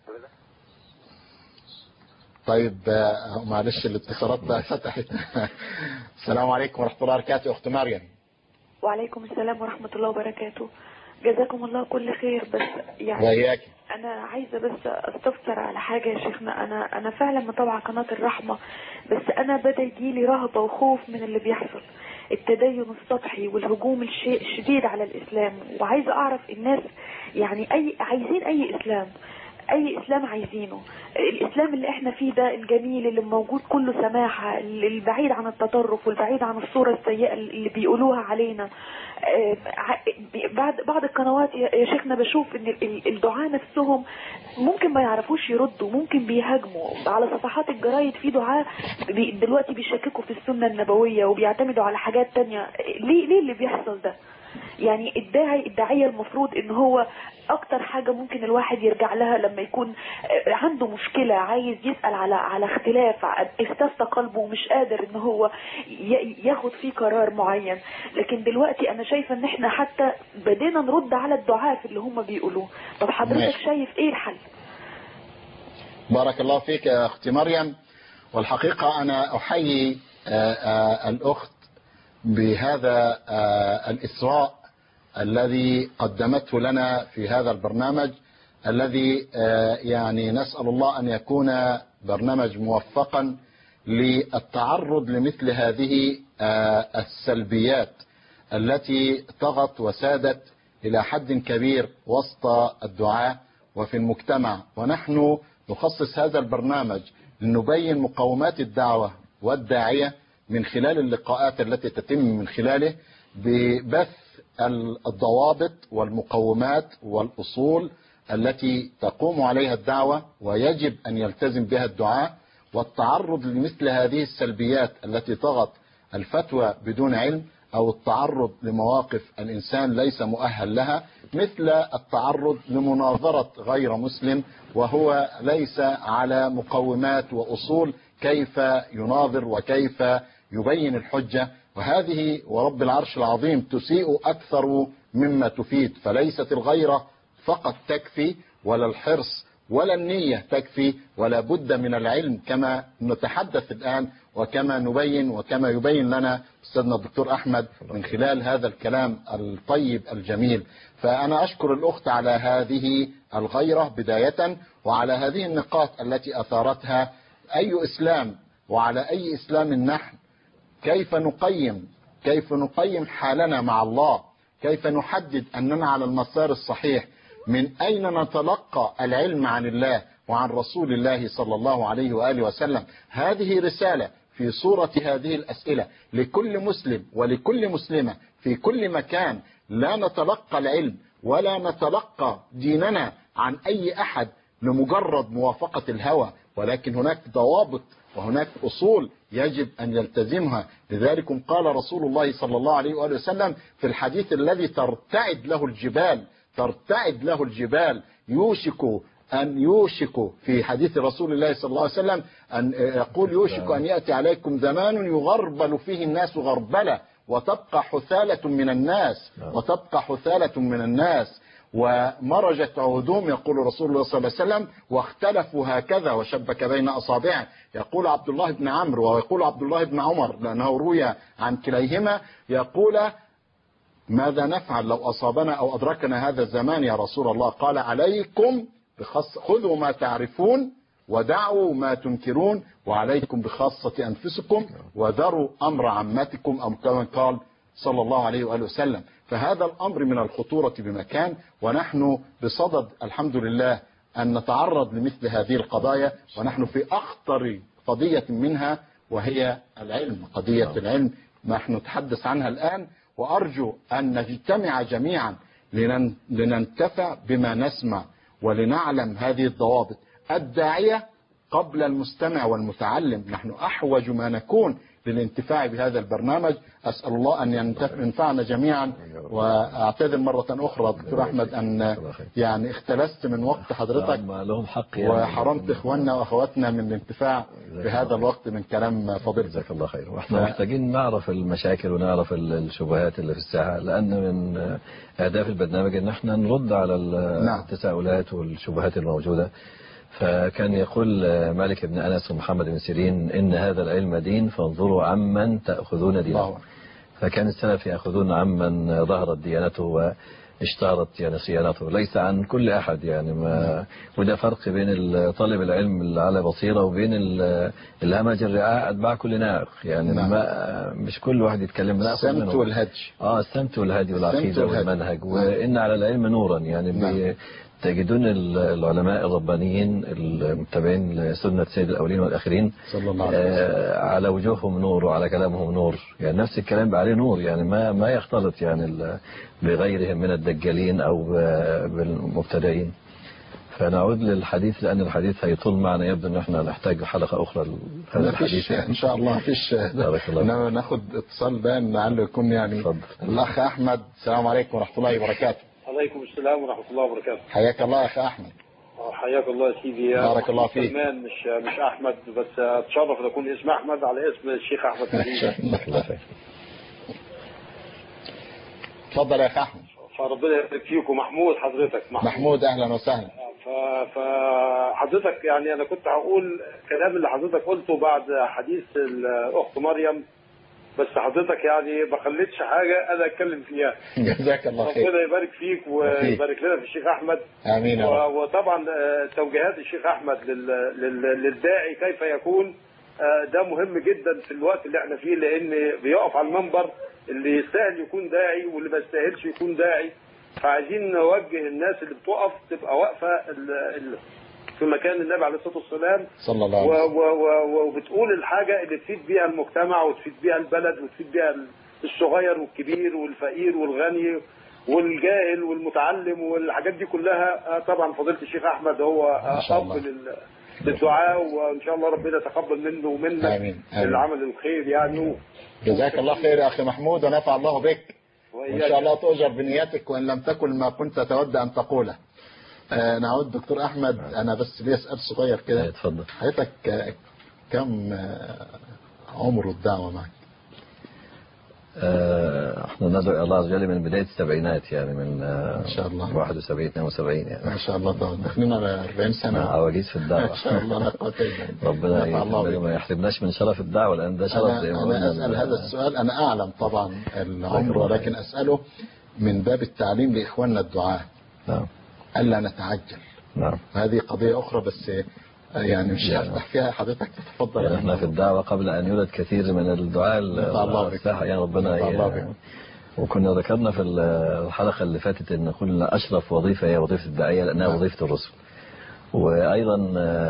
طيب معلش الاتصالات بقى فتحت. السلام عليكم ورحمه الله وبركاته. اخت مريم. وعليكم السلام ورحمه الله وبركاته. جزاكم الله كل خير. بس يعني وياك. انا عايزه بس استفسر على حاجه يا شيخنا. انا فعلا متابعه قناه الرحمه، بس انا بدا يجيلي رهبه وخوف من اللي بيحصل، التدين السطحي والهجوم الشديد على الاسلام. وعايزه اعرف الناس يعني عايزين اي اسلام عايزينه، الاسلام اللي احنا فيه ده الجميل اللي موجود كله سماحه، البعيد عن التطرف والبعيد عن الصوره السيئه اللي بيقولوها علينا. بعض القنوات يا شيخنا بشوف ان الدعاة نفسهم ممكن ما يعرفوش يردوا، ممكن بيهاجموا على صفحات الجرايد. في دعاة دلوقتي بيشككوا في السنه النبويه وبيعتمدوا على حاجات تانية. ليه اللي بيحصل ده؟ يعني الداعية المفروض ان هو اكتر حاجة ممكن الواحد يرجع لها لما يكون عنده مشكلة عايز يسأل على اختلاف استفتى قلبه ومش قادر ان هو ياخد فيه قرار معين. لكن دلوقتي انا شايفة ان احنا حتى بدينا نرد على الدعاة في اللي هم بيقولوه. طب حضرتك شايف ايه الحل؟ بارك الله فيك يا اختي مريم. والحقيقة انا احيي الاخت بهذا الإسراء الذي قدمته لنا في هذا البرنامج الذي يعني نسأل الله أن يكون برنامج موفقا للتعرض لمثل هذه السلبيات التي طغت وسادت إلى حد كبير وسط الدعاة وفي المجتمع. ونحن نخصص هذا البرنامج لنبين مقومات الدعوة والداعية من خلال اللقاءات التي تتم من خلاله ببث الضوابط والمقومات والأصول التي تقوم عليها الدعوة ويجب أن يلتزم بها الدعاة، والتعرض لمثل هذه السلبيات التي طغت الفتوى بدون علم أو التعرض لمواقف الإنسان ليس مؤهل لها، مثل التعرض لمناظرة غير مسلم وهو ليس على مقومات وأصول كيف يناظر وكيف يبين الحجة. وهذه ورب العرش العظيم تسيء أكثر مما تفيد. فليست الغيرة فقط تكفي ولا الحرص ولا النية تكفي، ولا بد من العلم كما نتحدث الآن وكما نبين وكما يبين لنا أستاذنا الدكتور أحمد من خلال هذا الكلام الطيب الجميل. فأنا أشكر الأخت على هذه الغيرة بداية وعلى هذه النقاط التي أثارتها. أي إسلام وعلى أي إسلام نحن؟ كيف نقيم حالنا مع الله؟ كيف نحدد أننا على المسار الصحيح؟ من أين نتلقى العلم عن الله؟ وعن رسول الله صلى الله عليه وآله وسلم. هذه رسالة في صورة هذه الأسئلة لكل مسلم ولكل مسلمة في كل مكان. لا نتلقى العلم ولا نتلقى ديننا عن أي أحد لمجرد موافقة الهوى، ولكن هناك ضوابط وهناك أصول يجب أن يلتزمها. لذلك قال رسول الله صلى الله عليه وآله وسلم في الحديث الذي ترتعد له الجبال يوشك في حديث رسول الله صلى الله عليه وسلم أن يقول يوشك أن يأتي عليكم زمان يغربل فيه الناس غربلة وتبقى حثالة من الناس ومرجت عهودهم، يقول رسول الله صلى الله عليه وسلم، واختلفوا هكذا وشبك بين أصابعه. يقول عبد الله بن عمرو ويقول عبد الله بن عمر لأنه روي عن كليهما، يقول ماذا نفعل لو أصابنا أو أدركنا هذا الزمان يا رسول الله؟ قال عليكم خذوا ما تعرفون ودعوا ما تنكرون، وعليكم بخاصة أنفسكم وذروا أمر عمتكم، أو كما قال صلى الله عليه وآله وسلم. فهذا الأمر من الخطورة بمكان، ونحن بصدد الحمد لله أن نتعرض لمثل هذه القضايا، ونحن في أخطر قضية منها وهي العلم، قضية العلم نحن نتحدث عنها الآن. وأرجو أن نجتمع جميعا لننتفع بما نسمع ولنعلم هذه الضوابط. الداعية قبل المستمع والمتعلم، نحن أحوج ما نكون للانتفاع بهذا البرنامج. أسأل الله أن ينفعنا جميعا. وأعتذر مرة أخرى دكتور أحمد أن يعني اختلست من وقت حضرتك وحرمت إخواننا وأخواتنا من الانتفاع بهذا الوقت من كلام فضيلتك. جزاك الله خير. وإحنا محتاجين نعرف المشاكل ونعرف الشبهات اللي في الساحة، لأن من أهداف البرنامج أن احنا نرد على التساؤلات والشبهات الموجودة. فكان يقول مالك بن أنس ومحمد بن سيرين إن هذا العلم دين فانظروا عمن تأخذون دينه. فكان السلف يأخذون عمن ظهرت ديانته واشتهرت يعني صيانته، ليس عن كل أحد يعني وده فرق بين طالب العلم اللي على بصيرة وبين الهمج الرعاء أتباع كل ناقة يعني. مش كل واحد يتكلم السمت والهدي السمت والهدي والعقيدة والمنهج. وإن على العلم نورا يعني تجدون العلماء الربانيين المتبعين لسنة سيد الأولين والآخرين على وجوههم نور وعلى كلامهم نور، يعني نفس الكلام عليه نور، يعني ما يختلط يعني بغيرهم من الدجالين أو بالمبتدعين. فنعود للحديث لأن الحديث هيطول معنا، يبدو أن احنا نحتاج حلقة أخرى لهذا الحديث يعني. إن شاء الله مفيش. ناخد اتصال بقى لعله يكون يعني الأخ أحمد. السلام عليكم ورحمة الله وبركاته. عليكم السلام ورحمة الله وبركاته. حياك الله يا أخي أحمد. حياك الله يا سيدي. بارك الله فيك. سلمان مش أحمد، بس أتشرف أن أكون اسم أحمد على اسم الشيخ أحمد. تفضل يا أخي أحمد. فربنا يبارك فيك. ومحمود حضرتك محمود أهلا وسهلا. فحضرتك يعني أنا كنت هقول الكلام اللي حضرتك قلته بعد حديث الأخت مريم، بس حضرتك يعني ما خليتش حاجة أنا أتكلم فيها. جزاك الله خير. ربنا يبارك فيك ويبارك لنا في الشيخ أحمد. آمين. وطبعا توجيهات الشيخ أحمد للداعي كيف يكون، ده مهم جدا في الوقت اللي احنا فيه، لأن بيقف على المنبر اللي يستاهل يكون داعي واللي ما يستاهلش يكون داعي. فعايزين نوجه الناس اللي بتقف تبقى واقفة في مكان النبي عليه الصلاة والسلام صلى الله عليه وسلم، وبتقول الحاجة اللي تفيد بيها المجتمع وتفيد بيها البلد وتفيد بيها الصغير والكبير والفقير والغني والجاهل والمتعلم والحاجات دي كلها. طبعا فضيلة الشيخ أحمد هو أب للدعاء، وإن شاء الله ربنا يتقبل منه ومنك العمل الخير يعني. جزاك الله خير يا أخي محمود ونفع الله بك، وإن شاء الله تؤجر بنيتك وإن لم تكن ما كنت تود أن تقوله. نعود دكتور أحمد، أنا بس لي سؤال صغير كده. اتفضل. حضرتك كم عمر الدعوة معك؟ احنا ندعو الله عز وجل من بداية السبعينات يعني من ما شاء الله 71 72 يعني ما شاء الله. طبعا داخلين على 40 سنة عواجيز في الدعوة. ما شاء الله لا قوة إلا بالله. ربنا ما يحرمناش من شرف الدعوة، لأن ده شرف زي ما قلنا. أنا أسأل هذا السؤال، أنا أعلم طبعا العمر، ولكن أسأله من باب التعليم لإخواننا الدعاة. نعم. ألا نتعجل. نعم. هذه قضية أخرى بس يعني مش هفتح فيها، حضرتك تتفضل. يعني احنا في الدعوة قبل أن يولد كثير من الدعاء الساحة يعني ربنا وكنا ذكرنا في الحلقة اللي فاتت أن قلنا أشرف وظيفة هي وظيفة الداعية لأنها وظيفة الرسل، وأيضا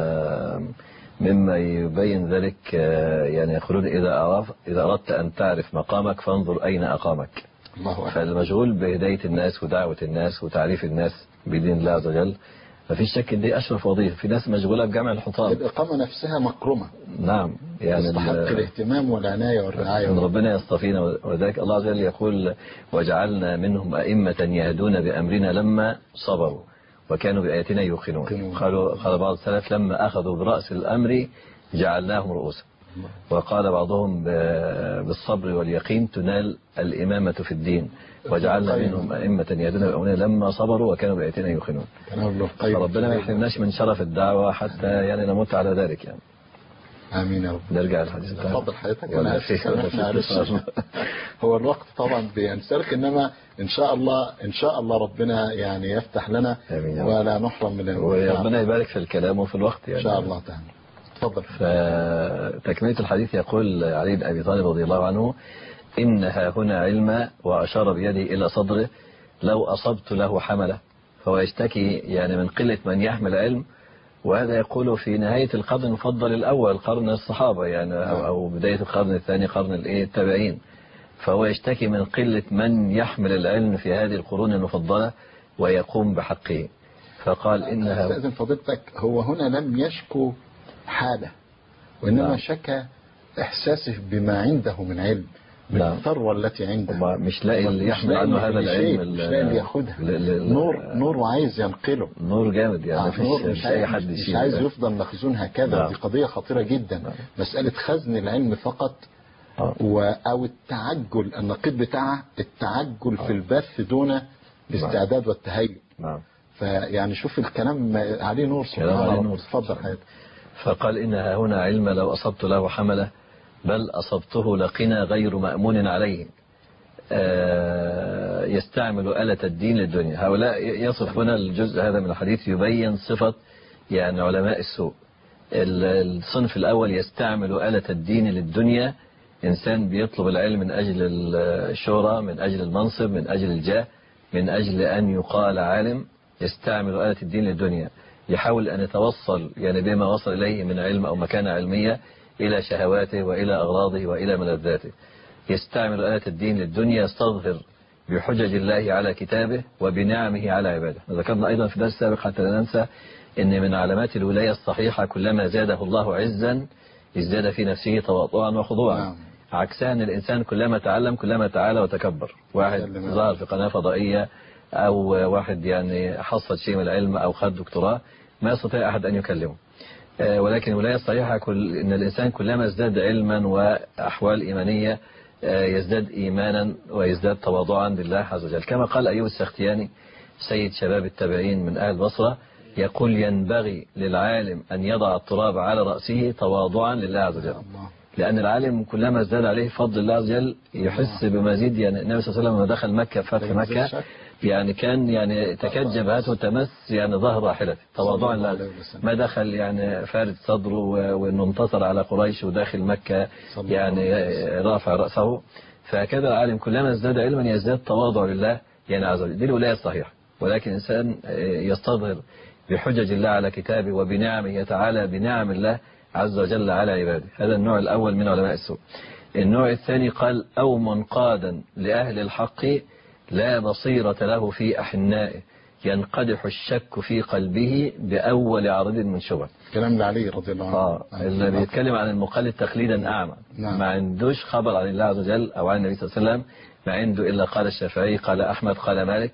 مما يبين ذلك يعني يقولون إذا أردت أن تعرف مقامك فانظر أين أقامك. فالمشغول بهداية الناس ودعوة الناس وتعريف الناس بدين الله عز وجل ما فيش شك دي أشرف وظيفة. في ناس مشغولة بجمع الحطام، الإقامة نفسها مكرمة. نعم، يعني تستحق الاهتمام والعناية والرعاية. من ربنا يصطفينا، ولذلك الله عز وجل يقول وجعلنا منهم أئمة يهدون بأمرنا لما صبروا وكانوا بآياتنا يوقنون. قال بعض السلف لما أخذوا برأس الأمر جعلناهم رؤوسا. وقال بعضهم بالصبر واليقين تنال الإمامة في الدين وجعلنا منهم أئمة يهدون بأمرنا لما صبروا وكانوا بآياتنا يوقنون. فربنا ما يحرمناش من شرف الدعوة حتى يعني نموت على ذلك يعني. آمين يا رب. نرجع للحديث بتاعنا. تفضل حضرتك. أنا آسف هو الوقت طبعا بينسرق، إنما إن شاء الله ربنا يعني يفتح لنا ولا نحرم من وربنا يبارك في الكلام وفي الوقت يعني. إن شاء الله تعالى. تفضل. فتكملة الحديث يقول علي بن أبي طالب رضي الله عنه إنها هنا علم، وأشار بيده إلى صدره لو أصبت له حمله. فهو يشتكي يعني من قلة من يحمل علم، وهذا يقول في نهاية القرن المفضل الأول قرن الصحابة يعني أو بداية القرن الثاني قرن التابعين. فهو يشتكي من قلة من يحمل العلم في هذه القرون المفضلة ويقوم بحقه. فقال إنها أستاذن فضيلتك، هو هنا لم يشكو حاله، وإنما شكى إحساسه بما عنده من علم، بالثروة التي عنده. مش لاقي اللي يحمل عنه هذا العلم، مش لاقي اللي ياخدها. نور وعايز ينقله، نور جامد يعني. مش أي حد مش عايز يفضل مخزون هكذا. دي قضية خطيرة جدا. مسألة خزن العلم فقط أو التعجل، النقيض بتاعه التعجل في البث دون الاستعداد والتهيؤ. فيعني شوف الكلام عليه نور سبحان الله. تفضل حضرتك. فقال إنها هنا علم لو أصبت له حمله بل أصبته لقنا غير مأمون عليه يستعمل آلة الدين للدنيا. هؤلاء يصف هنا الجزء هذا من الحديث يبين صفة يعني علماء السوء. الصنف الأول يستعمل آلة الدين للدنيا، إنسان بيطلب العلم من أجل الشهرة، من أجل المنصب، من أجل الجاه، من أجل أن يقال عالم. يستعمل آلة الدين للدنيا، يحاول أن يتوصل يعني بما وصل إليه من علم أو مكانة علمية إلى شهواته وإلى أغراضه وإلى ملذاته. يستعمل آلة الدين للدنيا، يستظهر بحجج الله على كتابه وبنعمه على عباده. ذكرنا أيضا في درس سابق حتى لا ننسى أن من علامات الولاية الصحيحة كلما زاده الله عزا ازداد في نفسه تواضعا وخضوعا. عكسها أن الإنسان كلما تعلم كلما تعالى وتكبر. واحد ظهر في قناة فضائية أو واحد يعني حصل شيء من العلم أو خد دكتوراه ما يستطيع أحد أن يكلمه. ولكن الولاية الصحيحة أن الإنسان كلما ازداد علما وأحوال إيمانية يزداد إيمانا ويزداد تواضعا لله عز وجل. كما قال أيوب السختياني سيد شباب التابعين من أهل البصرة يقول ينبغي للعالم أن يضع التراب على رأسه تواضعا لله عز وجل. لأن العالم كلما ازداد عليه فضل الله عز وجل يحس بمزيد. يعني النبي صلى الله عليه وسلم لما دخل مكة فتح مكة يعني كان يعني تكاد جبهته تمس يعني ظهر راحلته تواضعا له. ما دخل يعني فارد صدره وانه انتصر على قريش وداخل مكة يعني رافع رأسه. فهكذا العالم كلما ازداد علما يزداد تواضع لله يعني عز وجل. دي الولاية الصحيحة. ولكن الإنسان يستظهر بحجج الله على كتابه وبنعمه يتعالى بنعم الله عز وجل على عباده. هذا النوع الأول من علماء السوء. النوع الثاني قال أو منقادا لأهل الحق لا بصيرة له في أحنائه ينقدح الشك في قلبه بأول عرض من شبه. كلام لعلي رضي الله عنه. اللي بيتكلم عن المقلد تقليدا أعمى. ما عندوش خبر عن الله عز وجل أو عن النبي صلى الله عليه وسلم. ما عنده إلا قال الشافعي قال أحمد قال مالك.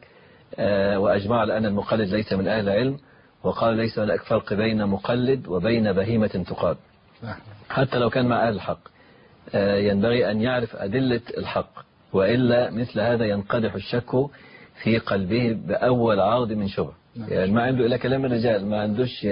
وأجمع على أن المقلد ليس من أهل علم. وقال ليس هناك فرق بين مقلد وبين بهيمة تقاد. حتى لو كان مع أهل الحق ينبغي أن يعرف أدلة الحق، وإلا مثل هذا ينقدح الشك في قلبه بأول عرض من شبه. يعني ما عنده إلا كلام الرجال، ما عندوش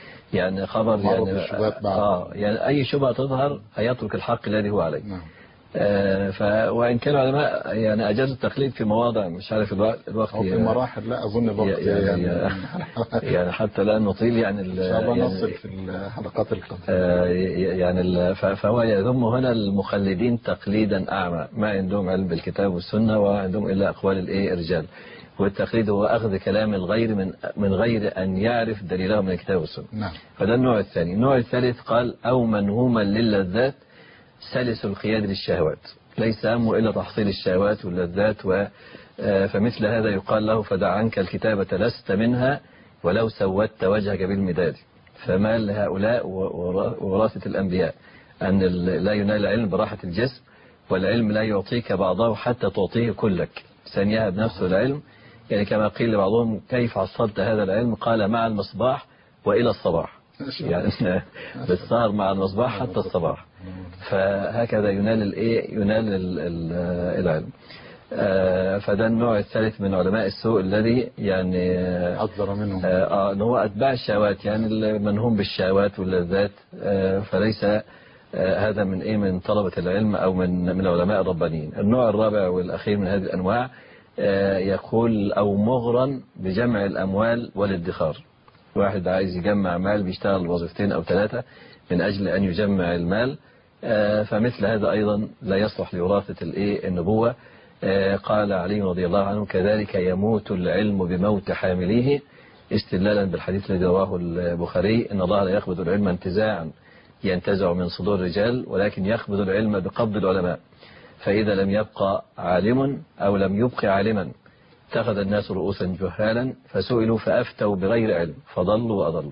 يعني خبر يعني أي شبهة تظهر هيترك الحق الذي هو عليه. وإن كان العلماء يعني أجازوا التقليد في مواضع مش عارف الوقت أو في مراحل، لا أظن الوقت يعني حتى لا نطيل يعني إن شاء الله نصل في الحلقات القادمة. يعني فهو يذم هنا المخلدين تقليدا أعمى، ما عندهم علم بالكتاب والسنة وعندهم إلا أقوال الرجال. والتقليد هو أخذ كلام الغير من غير أن يعرف دليله من الكتاب والسنة. نعم. فده النوع الثاني. النوع الثالث قال أو منهوما للذات سلس القياد للشهوات، ليس همه إلا تحصيل الشهوات واللذات فمثل هذا يقال له فدع عنك الكتابة لست منها ولو سودت وجهك بالمداد. فما لهؤلاء وراثة الأنبياء أن لا ينال العلم براحة الجسم، والعلم لا يعطيك بعضه حتى تعطيه كلك، ثانيها بنفسه العلم. يعني كما قيل لبعضهم كيف حصلت هذا العلم؟ قال مع المصباح وإلى الصباح، يعني بالسهر مع المصباح حتى الصباح. فهكذا ينال العلم. فده النوع الثالث من علماء السوء الذي يعني حذر منهم ان هو اتباع الشهوات، يعني المنهوم بالشهوات واللذات. فليس هذا من طلبة العلم او من علماء الربانيين. النوع الرابع والاخير من هذه الانواع يقول او مغرا بجمع الاموال والادخار. واحد عايز يجمع مال بيشتغل وظيفتين او ثلاثة من اجل ان يجمع المال، فمثل هذا ايضا لا يصلح لوراثة النبوة. قال علي رضي الله عنه كذلك يموت العلم بموت حامليه، استدلالا بالحديث الذي رواه البخاري ان الله لا يقبض العلم انتزاعا ينتزع من صدور الرجال، ولكن يقبض العلم بقبض العلماء. فإذا لم يبقى عالم أو لم يبق عالما اتخذ الناس رؤوسا جهالا فسئلوا فأفتوا بغير علم فضلوا وأضلوا.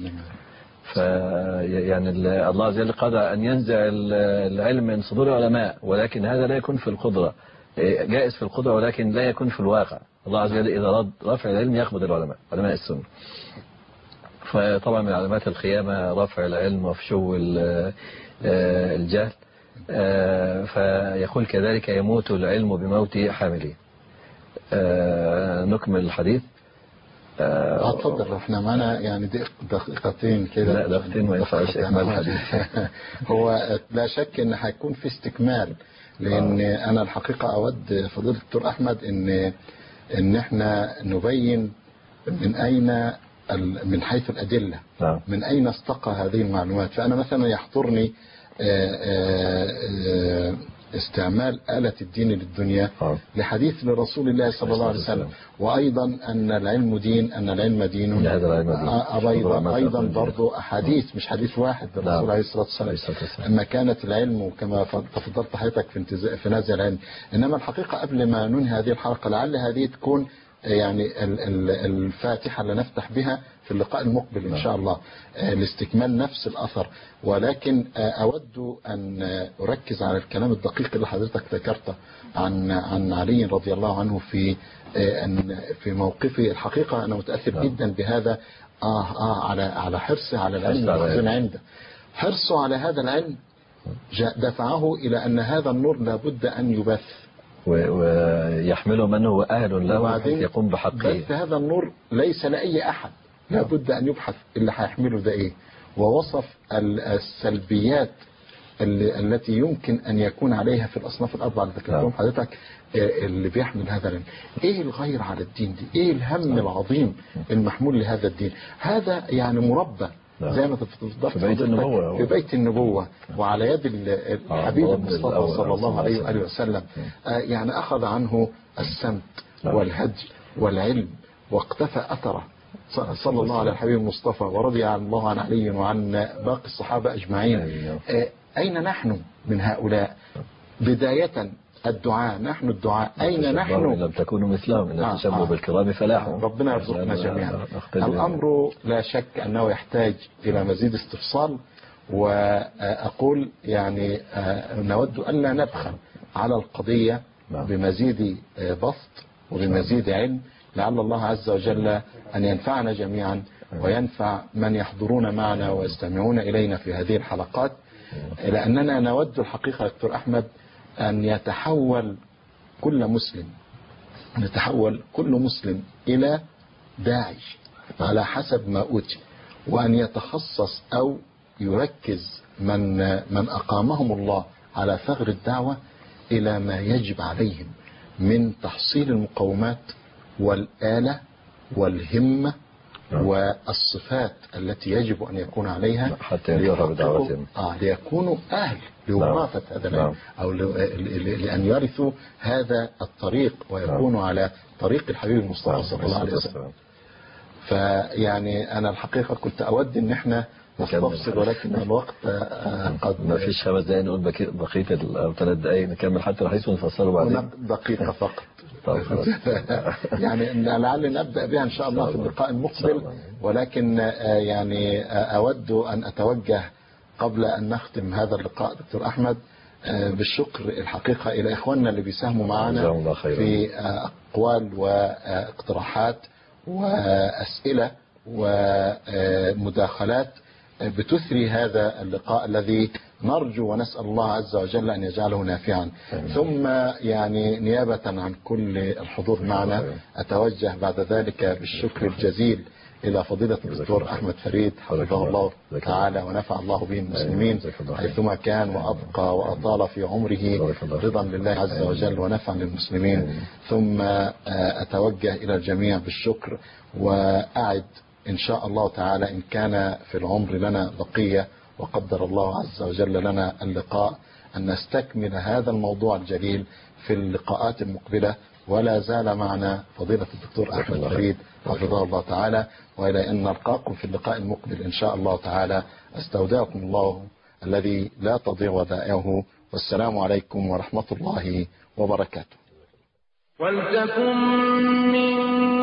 يعني الله عز وجل قدر أن ينزع العلم من صدور العلماء، ولكن هذا لا يكون في القدرة، جائز في القدرة ولكن لا يكون في الواقع. الله عز وجل إذا رد رفع العلم يقبض العلماء، علماء السنة. فطبعا من علامات القيامة رفع العلم وفشو الجهل. فيقول كذلك يموت العلم بموت حامله. نكمل الحديث. اتفضل، احنا معنا يعني دقيقتين كده. لا دقيقتين ما ينفعش اكمال الحديث. هو لا شك ان هيكون في استكمال، لان انا الحقيقة اود فضيلة الدكتور احمد ان احنا نبين من اين من حيث الادلة من اين استقى هذه المعلومات. فانا مثلا يحضرني استعمال آلة الدين للدنيا لحديث لرسول الله صلى الله عليه وسلم، وأيضا أن العلم دين، أن العلم دين، أيضا برضو أحاديث مش حديث واحد للرسول عليه الصلاة والسلام أما كانت العلم كما تفضلت حضرتك في نازع العلم. إنما الحقيقة قبل ما ننهي هذه الحلقة لعل هذه تكون يعني الفاتحة اللي نفتح بها في اللقاء المقبل إن شاء الله لاستكمال نفس الأثر. ولكن أود أن أركز على الكلام الدقيق اللي حضرتك ذكرته عن علي رضي الله عنه في موقفه. الحقيقة أنا متأثر جدا بهذا على حرصه على العلم المخزون عنده. حرصه على هذا العلم دفعه إلى أن هذا النور لابد أن يبث ويحمله من هو أهل له حيث يقوم بحقه. بث هذا النور ليس لأي أحد، لابد أن يبحث اللي هيحمله ده إيه، ووصف السلبيات التي يمكن أن يكون عليها في الأصناف الأربعة اللي ذكرتهم حضرتك اللي بيحمل هذا العلم. إيه الغير على الدين دي؟ إيه الهم العظيم المحمول لهذا الدين؟ هذا يعني مربى زي ما تفضلت في بيت النبوة وعلى يد الحبيب المصطفى صلى الله عليه وآله وسلم. يعني أخذ عنه السمت والهدي والعلم واقتفى أثره صلى الله على الحبيب المصطفى، ورضي الله عن علي وعن باقي الصحابة أجمعين. أين نحن من هؤلاء؟ بداية الدعاء، نحن الدعاء أين نحن؟ لم تكونوا مثلهم إن تشبهوا بالكرام فلاح. ربنا يرزقنا جميعا. الأمر لا شك أنه يحتاج إلى مزيد استفصال، وأقول يعني نود ألا نبخل على القضية بمزيد بسط وبمزيد علم، لعل الله عز وجل أن ينفعنا جميعا وينفع من يحضرون معنا ويستمعون إلينا في هذه الحلقات. لأننا نود الحقيقة دكتور أحمد أن يتحول كل مسلم إلى داعي على حسب ما أوتي، وأن يتخصص أو يركز من أقامهم الله على ثغر الدعوة إلى ما يجب عليهم من تحصيل المقومات والآلة والهمة والصفات التي يجب أن يكون عليها حتى ينتهوا بدعوتهم ليكونوا أهل لوراثة هذا العلم أو لأن يرثوا هذا الطريق ويكونوا على طريق الحبيب المصطفى صلى الله عليه وسلم. فيعني أنا الحقيقة كنت أود أن احنا نستفصل ولكن الوقت قد ما فيش 5 دقايق نقول بقية أو 3 دقايق نكمل حتى الحديث ونفصله بعدين. دقيقة فقط. يعني لعل نبدأ بها إن شاء الله في اللقاء المقبل، ولكن يعني أود أن أتوجه قبل أن نختم هذا اللقاء دكتور أحمد بالشكر الحقيقة إلى إخواننا اللي بيساهموا معنا في أقوال واقتراحات وأسئلة ومداخلات بتثري هذا اللقاء الذي نرجو ونسأل الله عز وجل أن يجعله نافعا. ثم يعني نيابة عن كل الحضور معنا أتوجه بعد ذلك بالشكر الجزيل إلى فضيلة الدكتور أحمد فريد حفظه الله تعالى ونفع الله به المسلمين حيثما كان وأبقى وأطال في عمره رضا لله عز وجل ونفع للمسلمين. ثم أتوجه إلى الجميع بالشكر وأعد إن شاء الله تعالى إن كان في العمر لنا بقية وقدر الله عز وجل لنا اللقاء أن نستكمل هذا الموضوع الجليل في اللقاءات المقبلة. ولا زال معنا فضيلة الدكتور أحمد فريد حفظه الله تعالى، وإلى أن نلقاكم في اللقاء المقبل إن شاء الله تعالى. أستودعكم الله الذي لا تضيع ودائعه، والسلام عليكم ورحمة الله وبركاته. ولتكن من